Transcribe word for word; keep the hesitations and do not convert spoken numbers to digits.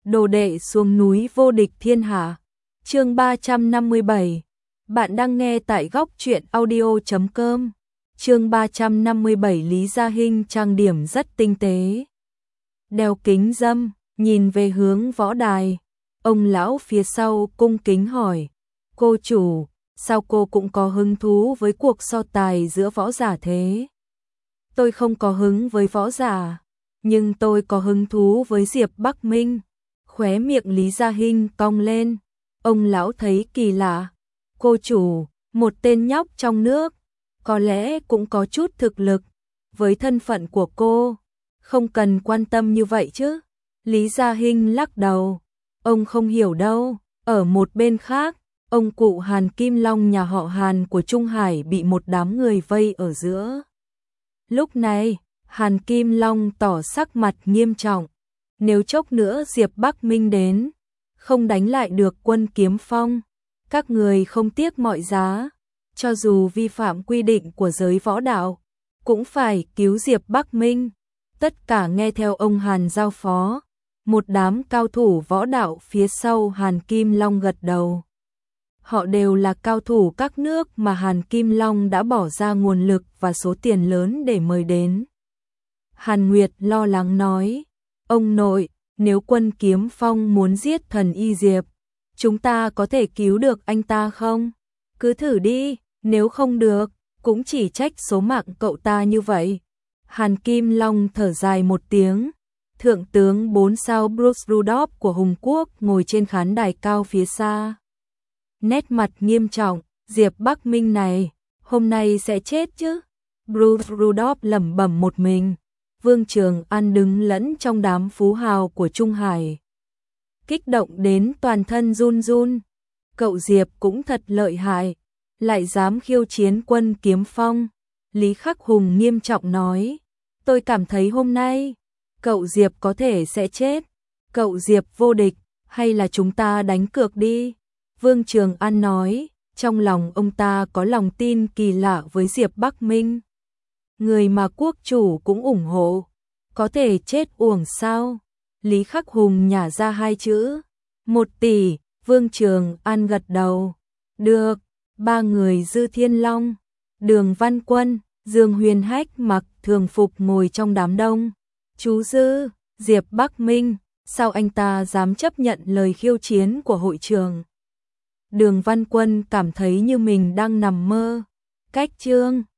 Đồ đệ xuống núi vô địch thiên hạ. Chương ba trăm năm mươi bảy. Bạn đang nghe tại góc truyện audio chấm com. Chương ba trăm năm mươi bảy. Lý Gia Hinh trang điểm rất tinh tế. Đeo kính râm, nhìn về hướng võ đài. Ông lão phía sau cung kính hỏi: "Cô chủ, sao cô cũng có hứng thú với cuộc so tài giữa võ giả thế?" "Tôi không có hứng với võ giả, nhưng tôi có hứng thú với Diệp Bắc Minh." Khóe miệng Lý Gia Hinh cong lên. Ông lão thấy kỳ lạ. "Cô chủ, một tên nhóc trong nước, có lẽ cũng có chút thực lực. Với thân phận của cô, không cần quan tâm như vậy chứ." Lý Gia Hinh lắc đầu. Ông không hiểu đâu. Ở một bên khác, ông cụ Hàn Kim Long nhà họ Hàn của Trung Hải bị một đám người vây ở giữa. Lúc này, Hàn Kim Long tỏ sắc mặt nghiêm trọng. Nếu chốc nữa Diệp Bắc Minh đến, không đánh lại được Quân Kiếm Phong, các người không tiếc mọi giá, cho dù vi phạm quy định của giới võ đạo, cũng phải cứu Diệp Bắc Minh. Tất cả nghe theo ông Hàn giao phó. Một đám cao thủ võ đạo phía sau Hàn Kim Long gật đầu. Họ đều là cao thủ các nước mà Hàn Kim Long đã bỏ ra nguồn lực và số tiền lớn để mời đến. Hàn Nguyệt lo lắng nói: "Ông nội, nếu Quân Kiếm Phong muốn giết thần y Diệp, chúng ta có thể cứu được anh ta không? Cứ thử đi, nếu không được, cũng chỉ trách số mạng cậu ta như vậy." Hàn Kim Long thở dài một tiếng. Thượng tướng bốn sao Bruce Rudolph của Hùng Quốc ngồi trên khán đài cao phía xa. Nét mặt nghiêm trọng: "Diệp Bắc Minh này, hôm nay sẽ chết chứ?" Bruce Rudolph lẩm bẩm một mình. Vương Trường An đứng lẫn trong đám phú hào của Trung Hải, kích động đến toàn thân run run. Cậu Diệp cũng thật lợi hại, lại dám khiêu chiến Quân Kiếm Phong. Lý Khắc Hùng nghiêm trọng nói: "Tôi cảm thấy hôm nay cậu Diệp có thể sẽ chết. Cậu Diệp vô địch, hay là chúng ta đánh cược đi?" Vương Trường An nói, trong lòng ông ta có lòng tin kỳ lạ với Diệp Bắc Minh. Người mà quốc chủ cũng ủng hộ, có thể chết uổng sao? Lý Khắc Hùng nhả ra hai chữ: "Một tỷ." Vương Trường An gật đầu. "Được." Ba người Dư Thiên Long, Đường Văn Quân, Dương Huyền Hách mặc thường phục ngồi trong đám đông. "Chú Dư, Diệp Bắc Minh, sao anh ta dám chấp nhận lời khiêu chiến của hội trường?" Đường Văn Quân cảm thấy như mình đang nằm mơ. Cách chương